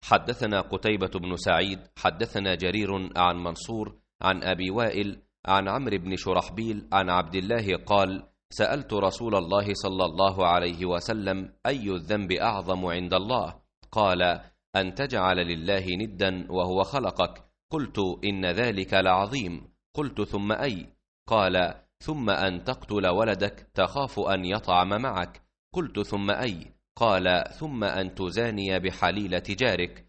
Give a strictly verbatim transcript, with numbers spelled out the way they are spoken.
حدثنا قتيبة بن سعيد حدثنا جرير عن منصور عن أبي وائل عن عمرو بن شرحبيل عن عبد الله قال: سألت رسول الله صلى الله عليه وسلم: أي الذنب أعظم عند الله؟ قال: أن تجعل لله ندا وهو خلقك. قلت: إن ذلك لعظيم. قلت: ثم أي؟ قال: ثم أن تقتل ولدك تخاف أن يطعم معك. قلت: ثم أي؟ قال: ثم أن تزاني بحليلة جارك.